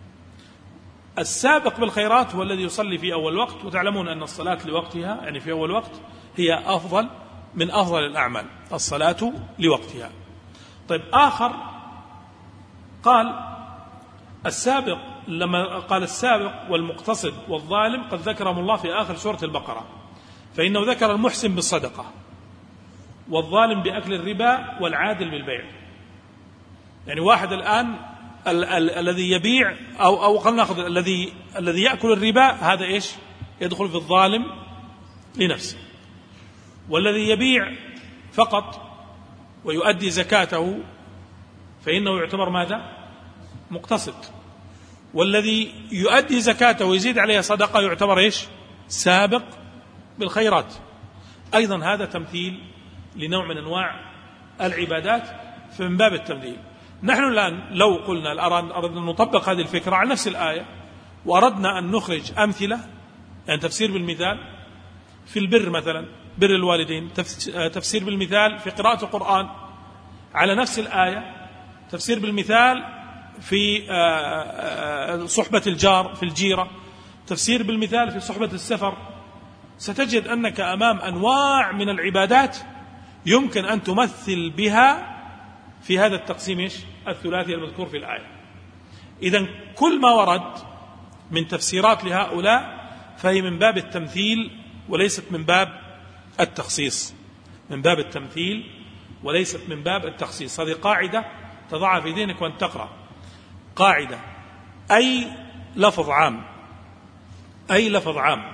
السابق بالخيرات هو الذي يصلي في أول وقت، وتعلمون أن الصلاة لوقتها يعني في أول وقت هي أفضل من أفضل الأعمال، الصلاة لوقتها. طيب، آخر قال السابق، لما قال السابق والمقتصد والظالم قد ذكرهم الله في آخر سورة البقرة، فإنه ذكر المحسن بالصدقة، والظالم بأكل الربا، والعادل بالبيع. يعني واحد الآن ال- ال- الذي يبيع أو أو خلينا نأخذ الذي الذي يأكل الربا، هذا إيش؟ يدخل في الظالم لنفسه. والذي يبيع فقط ويؤدي زكاته فإنه يعتبر ماذا؟ مقتصد. والذي يؤدي زكاته ويزيد عليها صدقة يعتبر إيش؟ سابق بالخيرات. أيضا هذا تمثيل لنوع من أنواع العبادات فمن باب التمثيل. نحن الآن لو قلنا أردنا أن نطبق هذه الفكرة على نفس الآية وأردنا أن نخرج أمثلة، يعني تفسير بالمثال في البر مثلا، بر الوالدين، تفسير بالمثال في قراءة القرآن على نفس الآية، تفسير بالمثال في صحبة الجار في الجيرة، تفسير بالمثال في صحبة السفر، ستجد أنك أمام أنواع من العبادات يمكن أن تمثل بها في هذا التقسيم إيش؟ الثلاثي المذكور في الآية. إذن كل ما ورد من تفسيرات لهؤلاء فهي من باب التمثيل وليست من باب التخصيص، من باب التمثيل وليست من باب التخصيص. هذه قاعدة تضعها في ذهنك وأن تقرأ. قاعدة: أي لفظ عام أي لفظ عام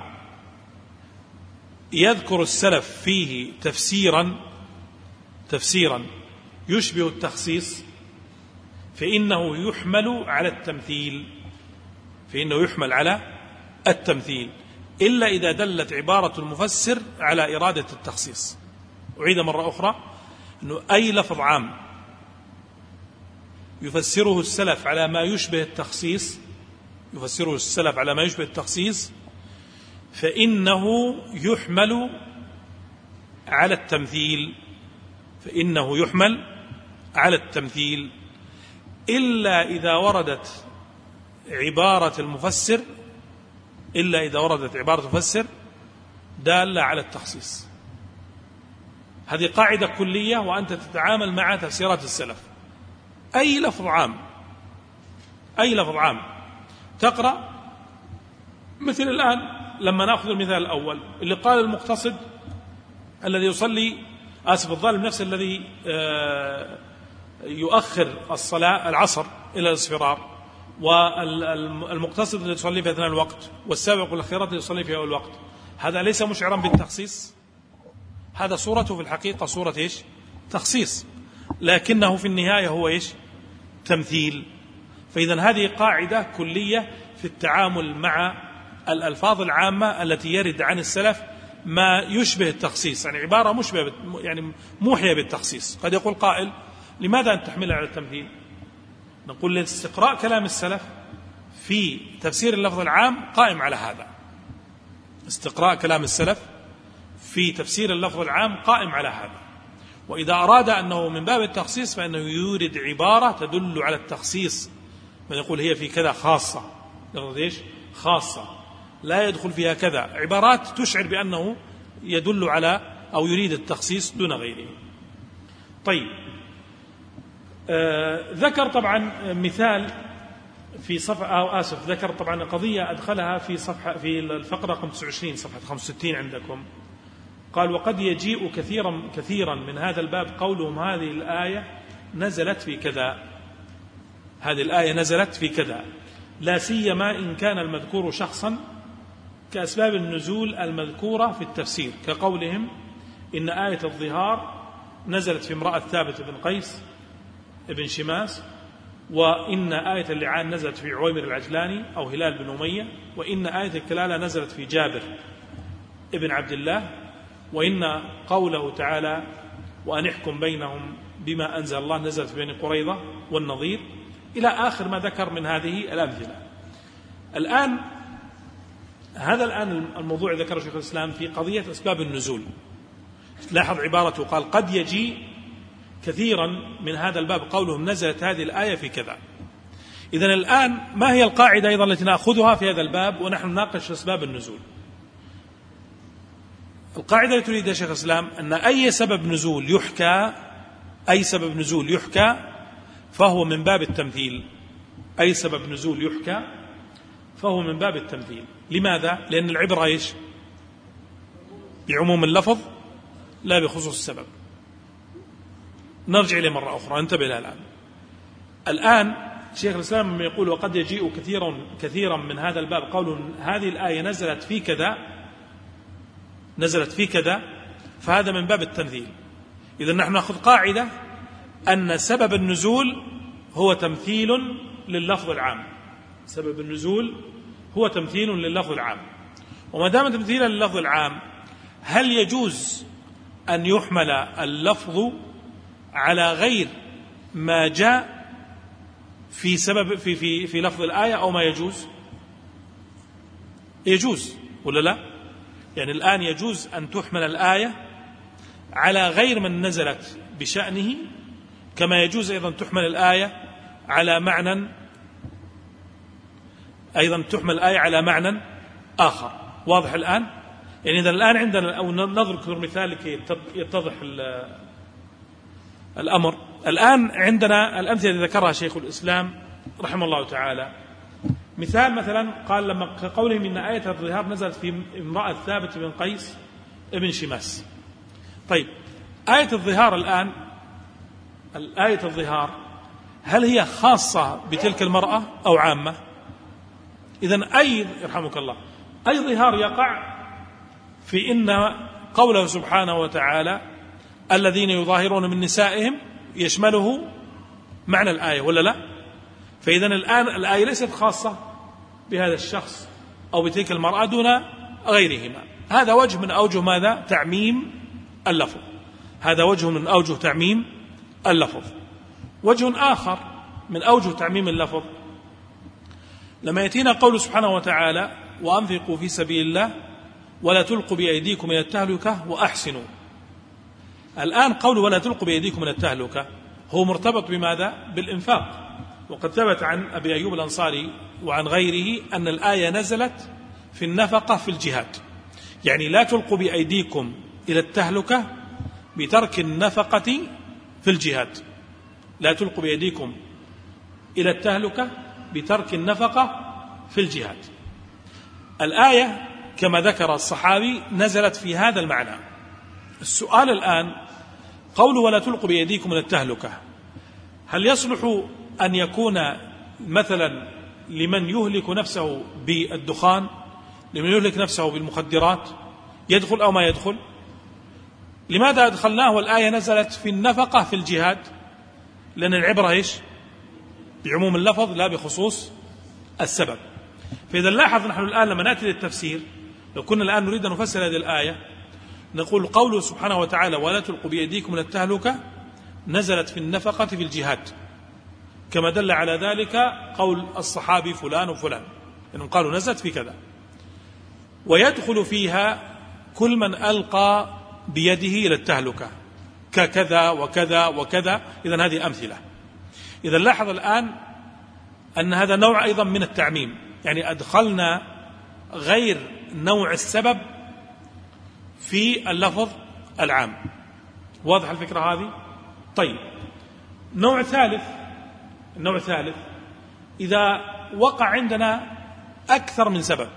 يذكر السلف فيه تفسيرا تفسيرا يشبه التخصيص فإنه يحمل على التمثيل فإنه يحمل على التمثيل إلا إذا دلت عبارة المفسر على إرادة التخصيص. أعيد مرة أخرى: أنه أي لفظ عام يفسره السلف على ما يشبه التخصيص يفسره السلف على ما يشبه التخصيص فإنه يحمل على التمثيل فإنه يحمل على التمثيل إلا إذا وردت عبارة المفسر إلا إذا وردت عبارة المفسر دالة على التخصيص. هذه قاعدة كلية وأنت تتعامل مع تفسيرات السلف. أي لفظ عام أي لفظ عام تقرأ، مثل الآن لما نأخذ المثال الأول اللي قال المقتصد الذي يصلي آسف الظالم نفسه الذي يؤخر الصلاة العصر إلى الاصفرار، والمقتصد الذي يصلي في أثناء الوقت، والسابق والخيرات الذي يصلي في أول الوقت. هذا ليس مشعرا بالتخصيص، هذا صورته في الحقيقة صورة إيش؟ تخصيص، لكنه في النهاية هو إيش؟ تمثيل. فإذا هذه قاعدة كلية في التعامل مع الألفاظ العامة التي يرد عن السلف ما يشبه التخصيص، يعني عبارة مشبه يعني موحية بالتخصيص. قد يقول قائل: لماذا أن تحملها على التمثيل؟ نقول: لاستقراء كلام السلف في تفسير اللفظ العام قائم على هذا. استقراء كلام السلف في تفسير اللفظ العام قائم على هذا. وإذا أراد أنه من باب التخصيص فإنه يورد عبارة تدل على التخصيص، من يقول هي في كذا خاصة، يقول إيش؟ خاصة. لا يدخل فيها كذا، عبارات تشعر بأنه يدل على أو يريد التخصيص دون غيره. طيب، آه ذكر طبعا مثال في صفحة أو آسف ذكر طبعا قضية أدخلها في صفحة في الفقرة رقم تسعة وعشرين صفحة خمسة وستين عندكم. قال: وقد يجيء كثيرا كثيرا من هذا الباب قولهم هذه الآية نزلت في كذا، هذه الآية نزلت في كذا، لا سيما إن كان المذكور شخصا كأسباب النزول المذكورة في التفسير، كقولهم إن آية الظهار نزلت في امرأة ثابت بن قيس ابن شماس، وإن آية اللعان نزلت في عويمر العجلاني أو هلال بن أمية، وإن آية الكلالة نزلت في جابر ابن عبد الله، وإن قوله تعالى وأن احكم بينهم بما أنزل الله نزلت في بني قريظة والنظير، إلى آخر ما ذكر من هذه الأمثلة. الآن هذا الآن الموضوع ذكره شيخ الإسلام في قضية أسباب النزول. لاحظ عبارته، قال: قد يجي كثيرا من هذا الباب قولهم نزلت هذه الآية في كذا. إذن الآن ما هي القاعدة أيضا التي نأخذها في هذا الباب ونحن نناقش أسباب النزول؟ القاعدة التي تريدها شيخ الإسلام أن أي سبب نزول يحكى أي سبب نزول يحكى فهو من باب التمثيل. أي سبب نزول يحكى فهو من باب التمثيل. لماذا؟ لأن العبرة إيش؟ بعموم اللفظ لا بخصوص السبب. نرجع إليه مرة أخرى، انتبه لها الآن. الآن شيخ الإسلام يقول: وقد يجيء كثيرا كثيرا من هذا الباب قول هذه الآية نزلت في كذا نزلت في كذا، فهذا من باب التمثيل. إذن نحن نأخذ قاعدة أن سبب النزول هو تمثيل لللفظ العام. سبب النزول هو تمثيل لللفظ العام، وما دام تمثيلا لللفظ العام، هل يجوز أن يحمل اللفظ على غير ما جاء في سبب في في في لفظ الآية أو ما يجوز؟ يجوز ولا لا؟ يعني الآن يجوز أن تحمل الآية على غير من نزلت بشأنه، كما يجوز أيضا تحمل الآية على معنى أيضا تحمل الآية على معنى آخر. واضح الآن؟ يعني إذا الآن عندنا أو نذكر مثال لكي يتضح الأمر. الآن عندنا الأمثلة التي ذكرها شيخ الإسلام رحمه الله تعالى. مثال مثلا قال لما قولهم إن آية الظهار نزلت في امرأة ثابت بن قيس ابن شماس. طيب، آية الظهار الآن الآية الظهار هل هي خاصة بتلك المرأة أو عامة؟ إذن أي يرحمك الله أي ظهار يقع في إن قوله سبحانه وتعالى الذين يظاهرون من نسائهم يشمله معنى الآية ولا لا؟ فإذن الآن الآية ليست خاصة بهذا الشخص أو بتلك المرأة دون غيرهما. هذا وجه من أوجه ماذا؟ تعميم اللفظ. هذا وجه من أوجه تعميم اللفظ. وجه آخر من أوجه تعميم اللفظ لما يأتينا قول سبحانه وتعالى وأنفقوا في سبيل الله ولا تلقوا بأيديكم إلى التهلكة وأحسنوا. الآن قول ولا تلقوا بأيديكم إلى التهلكة هو مرتبط بماذا؟ بالإنفاق. وقد ثبت عن أبي أيوب الأنصاري وعن غيره أن الآية نزلت في النفقة في الجهاد، يعني لا تلقوا بأيديكم إلى التهلكة بترك النفقة في الجهاد. لا تلقوا بأيديكم إلى التهلكة بترك النفقة في الجهاد. الآية كما ذكر الصحابي نزلت في هذا المعنى. السؤال الآن قول ولا تلقوا بأيديكم إلى التهلكة هل يصلح أن يكون مثلا لمن يهلك نفسه بالدخان، لمن يهلك نفسه بالمخدرات، يدخل أو ما يدخل؟ لماذا أدخلناه والآية نزلت في النفقة في الجهاد؟ لأن العبرة إيش؟ بعموم اللفظ لا بخصوص السبب. فإذا لاحظ نحن الآن لما نأتي للتفسير، لو كنا الآن نريد أن نفسر هذه الآية نقول قوله سبحانه وتعالى ولا تلقوا بأيديكم إلى التهلكة نزلت في النفقة في الجهاد، كما دل على ذلك قول الصحابي فلان وفلان إنهم قالوا نزلت في كذا. ويدخل فيها كل من ألقى بيده إلى التهلكة ككذا وكذا وكذا. إذن هذه أمثلة. إذن لاحظ الآن أن هذا نوع أيضا من التعميم، يعني أدخلنا غير نوع السبب في اللفظ العام. واضح الفكرة هذه؟ طيب، نوع ثالث النوع الثالث إذا وقع عندنا أكثر من سبب،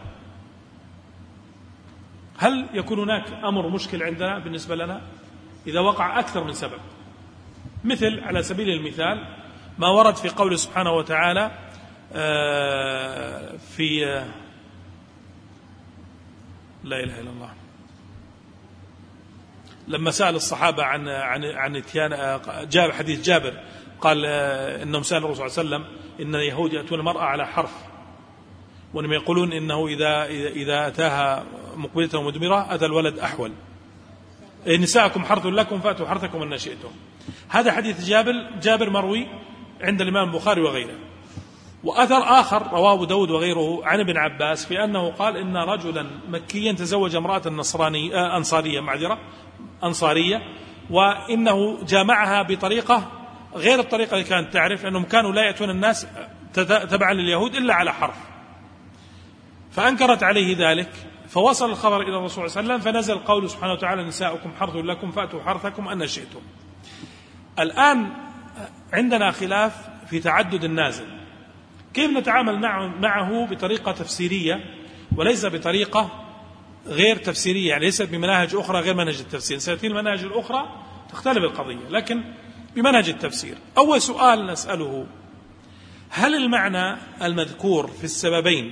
هل يكون هناك أمر مشكل عندنا بالنسبة لنا إذا وقع أكثر من سبب؟ مثل على سبيل المثال ما ورد في قوله سبحانه وتعالى في لا إله إلا الله لما سأل الصحابة عن عن عن اتيان جاب حديث جابر قال إنهم سألوا الرسول صلى الله عليه وسلم إن اليهود يأتون المرأة على حرف، وإنهم يقولون إنه إذا إذا أتاها مقبلة ومدبرة أتى الولد أحول، نساءكم حرث لكم فأتوا حرثكم أن شئتم. هذا حديث جابر جابر مروي عند الإمام البخاري وغيره. وأثر آخر رواه أبو داود وغيره عن ابن عباس في أنه قال إن رجلا مكيا تزوج امرأة نصرانية أنصارية معذرة أنصارية وإنه جامعها بطريقة غير الطريقة اللي كانت تعرف، أنهم كانوا لا يأتون الناس تبعا لليهود إلا على حرف، فأنكرت عليه ذلك، فوصل الخبر إلى الرسول صلى الله عليه وسلم، فنزل قول سبحانه وتعالى نساؤكم حرث لكم فأتوا حرثكم أن شئتم. الآن عندنا خلاف في تعدد النازل، كيف نتعامل معه بطريقة تفسيرية وليس بطريقة غير تفسيرية، يعني ليست بمناهج أخرى غير منهج التفسير، سيأتي المناهج الأخرى تختلف القضية، لكن بمنهج التفسير. أول سؤال نسأله: هل المعنى المذكور في السببين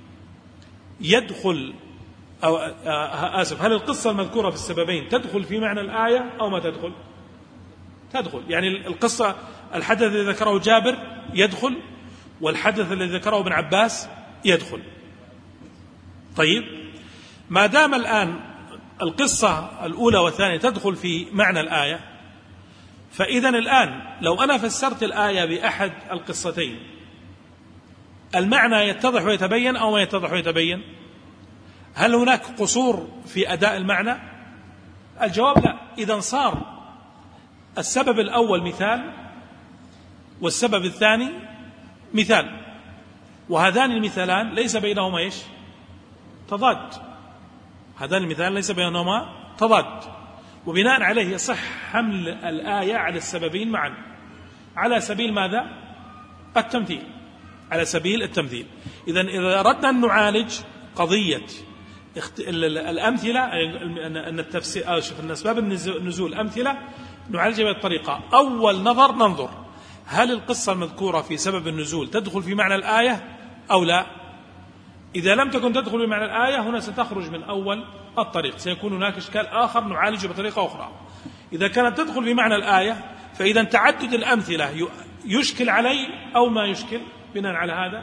يدخل أو آسف هل القصة المذكورة في السببين تدخل في معنى الآية أو ما تدخل؟ تدخل، يعني القصة الحدث الذي ذكره جابر يدخل، والحدث الذي ذكره ابن عباس يدخل. طيب، ما دام الآن القصة الأولى والثانية تدخل في معنى الآية، فإذن الآن لو أنا فسرت الآية بأحد القصتين المعنى يتضح ويتبين أو ما يتضح ويتبين؟ هل هناك قصور في أداء المعنى؟ الجواب لا. إذن صار السبب الأول مثال والسبب الثاني مثال، وهذان المثالان ليس بينهما إيش؟ تضاد. هذان المثالان ليس بينهما تضاد، وبناء عليه يصح حمل الآية على السببين معا على سبيل ماذا؟ التمثيل، على سبيل التمثيل. إذن إذا أردنا أن نعالج قضية الأمثلة، أن التفسير أو شوف أسباب النزول أمثلة، نعالجها بالطريقة: أول نظر ننظر هل القصة المذكورة في سبب النزول تدخل في معنى الآية أو لا. إذا لم تكن تدخل في معنى الآية هنا ستخرج من أول الطريق، سيكون هناك إشكال آخر نعالجه بطريقة أخرى. إذا كانت تدخل في معنى الآية فإذا تعدد الأمثلة يشكل علي أو ما يشكل؟ بناء على هذا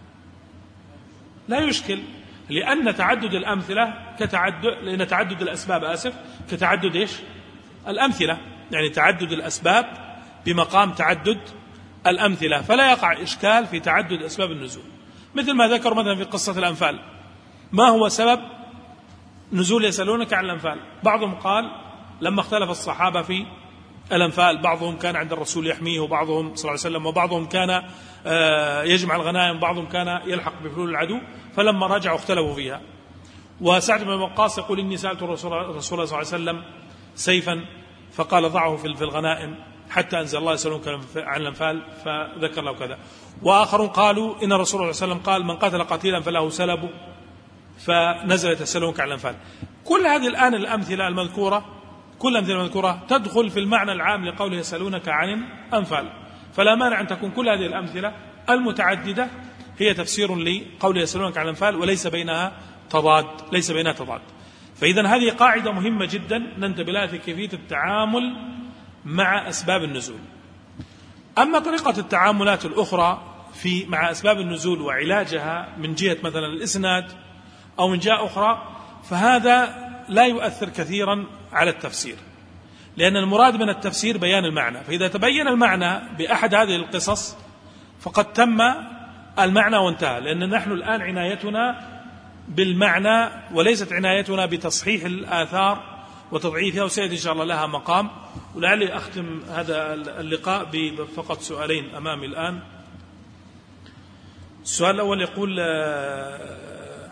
لا يشكل، لأن تعدد الأمثلة كتعدد لأن تعدد الأسباب آسف كتعدد إيش؟ الأمثلة، يعني تعدد الأسباب بمقام تعدد الأمثلة، فلا يقع إشكال في تعدد أسباب النزول. مثل ما ذكر مثلا في قصة الأنفال، ما هو سبب نزول يسألونك عن الأنفال؟ بعضهم قال لما اختلف الصحابة في الأنفال، بعضهم كان عند الرسول يحميه وبعضهم صلى الله عليه وسلم، وبعضهم كان يجمع الغنائم وبعضهم كان يلحق بفلول العدو، فلما رجعوا اختلفوا فيها. وسعد بن وقاص يقول إني سألت الرسول صلى الله عليه وسلم سيفا فقال ضعه في الغنائم حتى أنزل الله يسألونك عن الأنفال فذكر له كذا. وآخرون قالوا إن الرسول صلى الله عليه وسلم قال من قتل قتيلا فله سلبه فنزلت يسألونك عن الأنفال. كل هذه الآن الأمثلة المذكورة كل الأمثلة المذكورة تدخل في المعنى العام لقوله يسألونك عن الأنفال، فلا مانع أن تكون كل هذه الأمثلة المتعددة هي تفسير لقوله يسألونك عن الأنفال وليس بينها تضاد ليس بينها تضاد. فإذن هذه قاعدة مهمة جدا ننتبه لها في كيفية التعامل مع أسباب النزول. أما طريقة التعاملات الأخرى في مع أسباب النزول وعلاجها من جهة مثلا الإسناد أو من جهة أخرى، فهذا لا يؤثر كثيرا على التفسير، لأن المراد من التفسير بيان المعنى، فإذا تبين المعنى بأحد هذه القصص فقد تم المعنى وانتهى، لأن نحن الآن عنايتنا بالمعنى وليست عنايتنا بتصحيح الآثار وتضعيفها، وسيأتي إن شاء الله لها مقام. ولعلي أختم هذا اللقاء بفقط سؤالين أمامي الآن. السؤال الأول يقول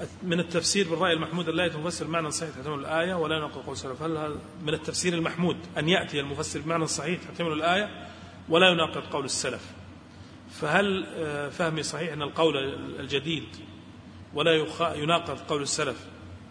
من التفسير بالرأي المحمود أن لا يأتي المفسر بمعنى صحيح تحتمل الآية ولا ينقض قول السلف. هل هذا من التفسير المحمود أن يأتي المفسر بمعنى صحيح تحتمل الآية ولا ينقض قول السلف؟ فهل فهمي صحيح أن القول الجديد ولا يناقض قول السلف؟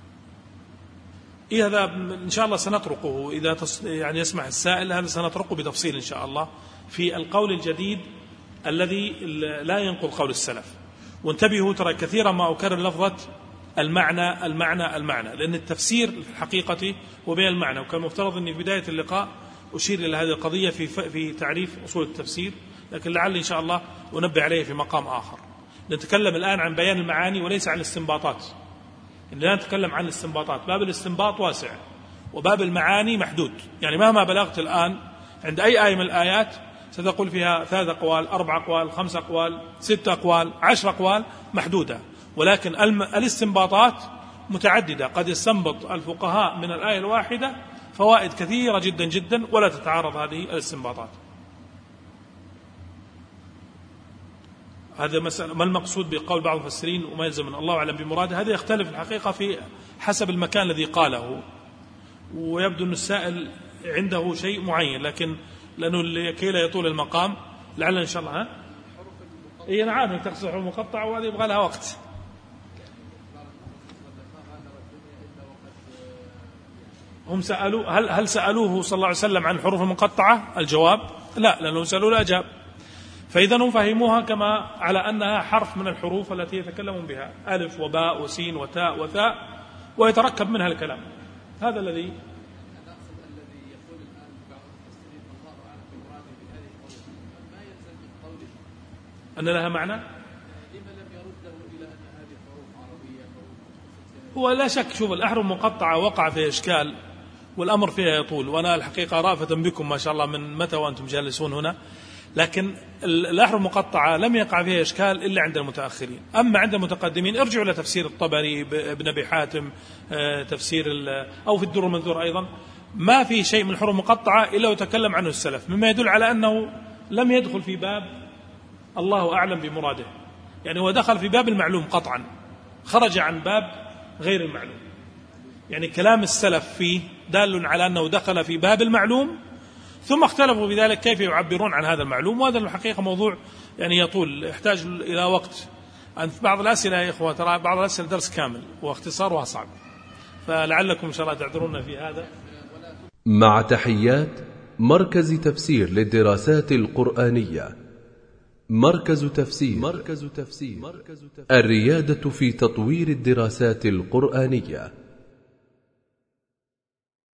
إيه هذا إن شاء الله سنطرقه إذا يعني يسمح السائل، هذا سنطرقه بتفصيل إن شاء الله في القول الجديد الذي لا ينقض قول السلف. وانتبهوا ترى كثيرا ما أكرر لفظة المعنى المعنى المعنى، لأن التفسير في الحقيقة هو بين المعنى، وكان مفترض أني في بداية اللقاء أشير إلى هذه القضية في في تعريف أصول التفسير، لكن لعل إن شاء الله أنبه عليه في مقام آخر. نتكلم الآن عن بيان المعاني وليس عن الاستنباطات. لا نتكلم عن الاستنباطات، باب الاستنباط واسع وباب المعاني محدود. يعني مهما بلغت الآن عند أي آية من الآيات ستقول فيها ثلاث أقوال، أربع أقوال، خمس أقوال، ست أقوال، عشر أقوال، محدودة. ولكن الاستنباطات متعددة، قد يستنبط الفقهاء من الآية الواحدة فوائد كثيرة جدا جدا ولا تتعارض هذه الاستنباطات. هذا مسألة. ما المقصود بقول بعض المفسرين وما يلزم من الله أعلم بمراده؟ هذا يختلف الحقيقة في حسب المكان الذي قاله، ويبدو أن السائل عنده شيء معين، لكن لأنه كي لا يطول المقام لعل إن شاء الله. ها إيه أنا عارف أنك تقصد حروف مقطعة وهذه يبغى لها وقت. هم سألوا هل هل سألوه صلى الله عليه وسلم عن الحروف المقطعة؟ الجواب لا، لأنهم سألوا لا أجاب. فإذا هم فهموها كما على أنها حرف من الحروف التي يتكلمون بها، ألف وباء وسين وتاء وثاء، ويتركب منها الكلام. هذا الذي أن لها معنى. هو لا شك، شوف الأحرف المقطعة وقع فيها إشكال والأمر فيها يطول، وأنا الحقيقة رأفة بكم ما شاء الله من متى وأنتم جالسون هنا، لكن الأحرف المقطعة لم يقع فيها إشكال إلا عند المتأخرين. أما عند المتقدمين ارجعوا إلى تفسير الطبري ابن أبي حاتم، تفسير أو في الدر المنثور أيضا، ما في شيء من الحروف المقطعة إلا وتكلم عنه السلف، مما يدل على أنه لم يدخل في باب الله أعلم بمراده. يعني هو دخل في باب المعلوم قطعا، خرج عن باب غير المعلوم. يعني كلام السلف فيه دال على أنه دخل في باب المعلوم، ثم اختلفوا بذلك كيف يعبرون عن هذا المعلوم، وهذا الحقيقة موضوع يعني يطول، يحتاج إلى وقت. أنت بعض الأسئلة يا إخوة ترى بعض الأسئلة درس كامل واختصارها صعب، فلعلكم إن شاء الله تعذرون في هذا. مع تحيات مركز تفسير للدراسات القرآنية. مركز تفسير. مركز تفسير. الريادة في تطوير الدراسات القرآنية.